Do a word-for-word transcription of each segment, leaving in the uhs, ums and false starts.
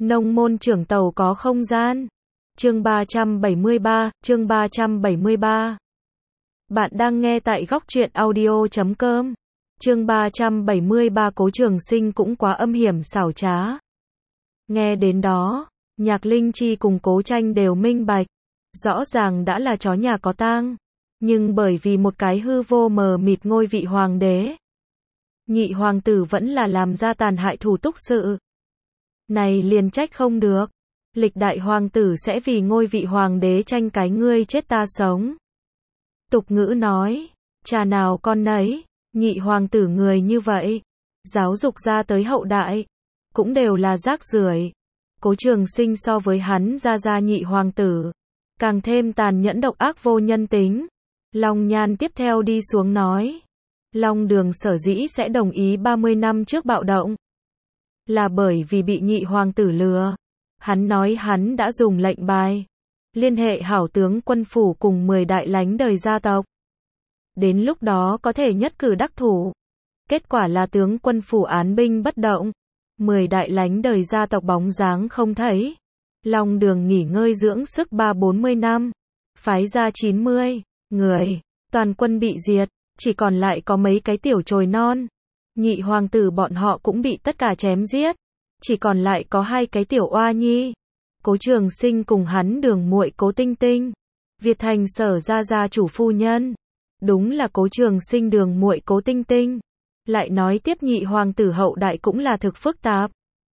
Nông môn trưởng tàu có không gian. Chương ba trăm bảy mươi ba, chương ba trăm bảy mươi ba. Bạn đang nghe tại góc truyện audio chấm com. Chương ba trăm bảy mươi ba. Cố Trường Sinh cũng quá âm hiểm xảo trá. Nghe đến đó, Nhạc Linh Chi cùng Cố Tranh đều minh bạch. Rõ ràng đã là chó nhà có tang, nhưng bởi vì một cái hư vô mờ mịt ngôi vị hoàng đế, nhị hoàng tử vẫn là làm ra tàn hại thủ túc sự. Này liền trách không được. Lịch đại hoàng tử sẽ vì ngôi vị hoàng đế tranh cái ngươi chết ta sống. Tục ngữ nói, cha nào con nấy, nhị hoàng tử người như vậy, giáo dục ra tới hậu đại, cũng đều là rác rưởi. Cố Trường Sinh so với hắn ra ra nhị hoàng tử, càng thêm tàn nhẫn độc ác vô nhân tính. Long Nhan tiếp theo đi xuống nói, Long Đường sở dĩ sẽ đồng ý ba mươi năm trước bạo động, là bởi vì bị nhị hoàng tử lừa. Hắn nói hắn đã dùng lệnh bài, liên hệ hảo tướng quân phủ cùng mười đại lánh đời gia tộc. Đến lúc đó có thể nhất cử đắc thủ. Kết quả là tướng quân phủ án binh bất động. mười đại lánh đời gia tộc bóng dáng không thấy. Long Đường nghỉ ngơi dưỡng sức ba bốn mươi năm. Phái ra chín mươi người. Toàn quân bị diệt. Chỉ còn lại có mấy cái tiểu chồi non. Nhị hoàng tử bọn họ cũng bị tất cả chém giết. Chỉ còn lại có hai cái tiểu oa nhi. Cố Trường Sinh cùng hắn đường muội Cố Tinh Tinh. Việt Thành sở gia gia chủ phu nhân. Đúng là Cố Trường Sinh đường muội Cố Tinh Tinh. Lại nói tiếp nhị hoàng tử hậu đại cũng là thực phức tạp.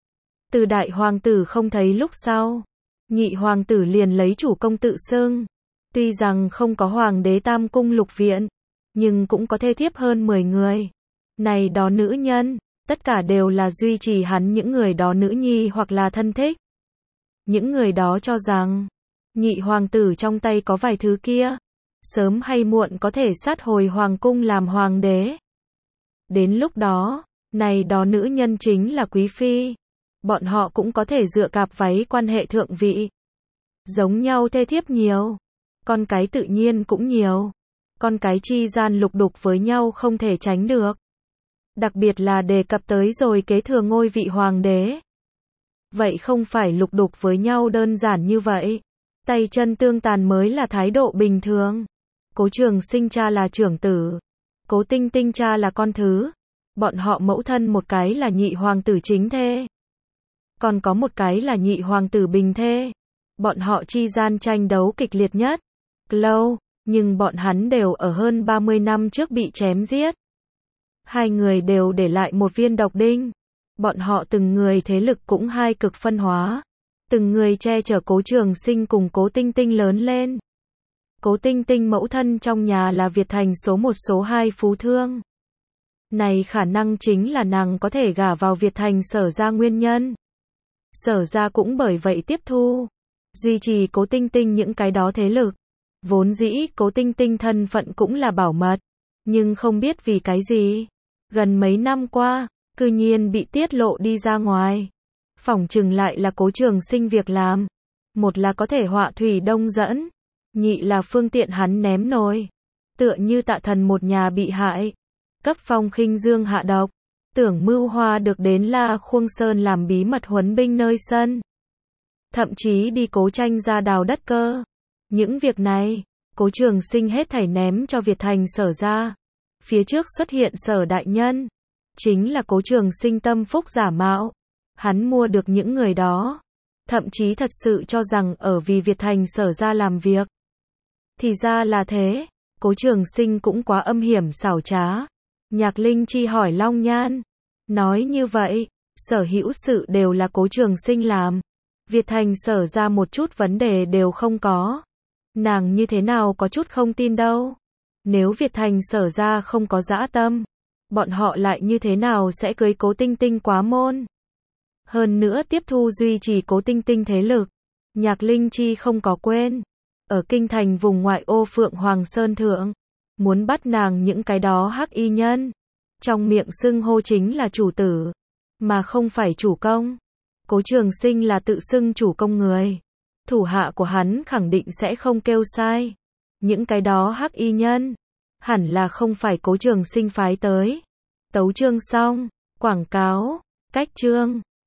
Từ đại hoàng tử không thấy lúc sau, nhị hoàng tử liền lấy chủ công tự xưng. Tuy rằng không có hoàng đế tam cung lục viện, nhưng cũng có thê thiếp hơn mười người. Này đó nữ nhân, tất cả đều là duy trì hắn những người đó nữ nhi hoặc là thân thích. Những người đó cho rằng, nhị hoàng tử trong tay có vài thứ kia, sớm hay muộn có thể sát hồi hoàng cung làm hoàng đế. Đến lúc đó, này đó nữ nhân chính là quý phi. Bọn họ cũng có thể dựa cạp váy quan hệ thượng vị. Giống nhau thê thiếp nhiều, con cái tự nhiên cũng nhiều. Con cái chi gian lục đục với nhau không thể tránh được. Đặc biệt là đề cập tới rồi kế thừa ngôi vị hoàng đế. Vậy không phải lục đục với nhau đơn giản như vậy. Tay chân tương tàn mới là thái độ bình thường. Cố Trường Sinh cha là trưởng tử, Cố Tinh Tinh cha là con thứ. Bọn họ mẫu thân một cái là nhị hoàng tử chính thê, còn có một cái là nhị hoàng tử bình thê. Bọn họ chi gian tranh đấu kịch liệt nhất, lâu, nhưng bọn hắn đều ở hơn ba mươi năm trước bị chém giết. Hai người đều để lại một viên độc đinh. Bọn họ từng người thế lực cũng hai cực phân hóa. Từng người che chở Cố Trường Sinh cùng Cố Tinh Tinh lớn lên. Cố Tinh Tinh mẫu thân trong nhà là Việt Thành số một số hai phú thương. Này khả năng chính là nàng có thể gả vào Việt Thành sở ra nguyên nhân. Sở ra cũng bởi vậy tiếp thu, duy trì Cố Tinh Tinh những cái đó thế lực. Vốn dĩ Cố Tinh Tinh thân phận cũng là bảo mật, nhưng không biết vì cái gì, gần mấy năm qua, cư nhiên bị tiết lộ đi ra ngoài. Phỏng chừng lại là Cố Trường Sinh việc làm. Một là có thể họa thủy đông dẫn, nhị là phương tiện hắn ném nồi. Tựa như Tạ Thần một nhà bị hại, cấp Phong Khinh Dương hạ độc, tưởng mưu hoa được đến La Khuông Sơn làm bí mật huấn binh nơi sân. Thậm chí đi Cố Tranh ra đào đất cơ. Những việc này, Cố Trường Sinh hết thảy ném cho Việt Thành sở ra. Phía trước xuất hiện Sở đại nhân, chính là Cố Trường Sinh tâm phúc giả mạo. Hắn mua được những người đó, thậm chí thật sự cho rằng ở vì Việt Thành sở ra làm việc. Thì ra là thế. Cố Trường Sinh cũng quá âm hiểm xảo trá. Nhạc Linh Chi hỏi Long Nhan, nói như vậy, sở hữu sự đều là Cố Trường Sinh làm, Việt Thành sở ra một chút vấn đề đều không có. Nàng như thế nào có chút không tin đâu. Nếu Việt Thành sở ra không có dã tâm, bọn họ lại như thế nào sẽ cưới Cố Tinh Tinh quá môn. Hơn nữa tiếp thu duy trì Cố Tinh Tinh thế lực. Nhạc Linh Chi không có quên, ở kinh thành vùng ngoại ô Phượng Hoàng Sơn thượng, muốn bắt nàng những cái đó hắc y nhân, trong miệng xưng hô chính là chủ tử, mà không phải chủ công. Cố Trường Sinh là tự xưng chủ công người, thủ hạ của hắn khẳng định sẽ không kêu sai. Những cái đó hắc y nhân, hẳn là không phải Cố Trường Sinh phái tới. Tấu chương xong, quảng cáo, cách chương.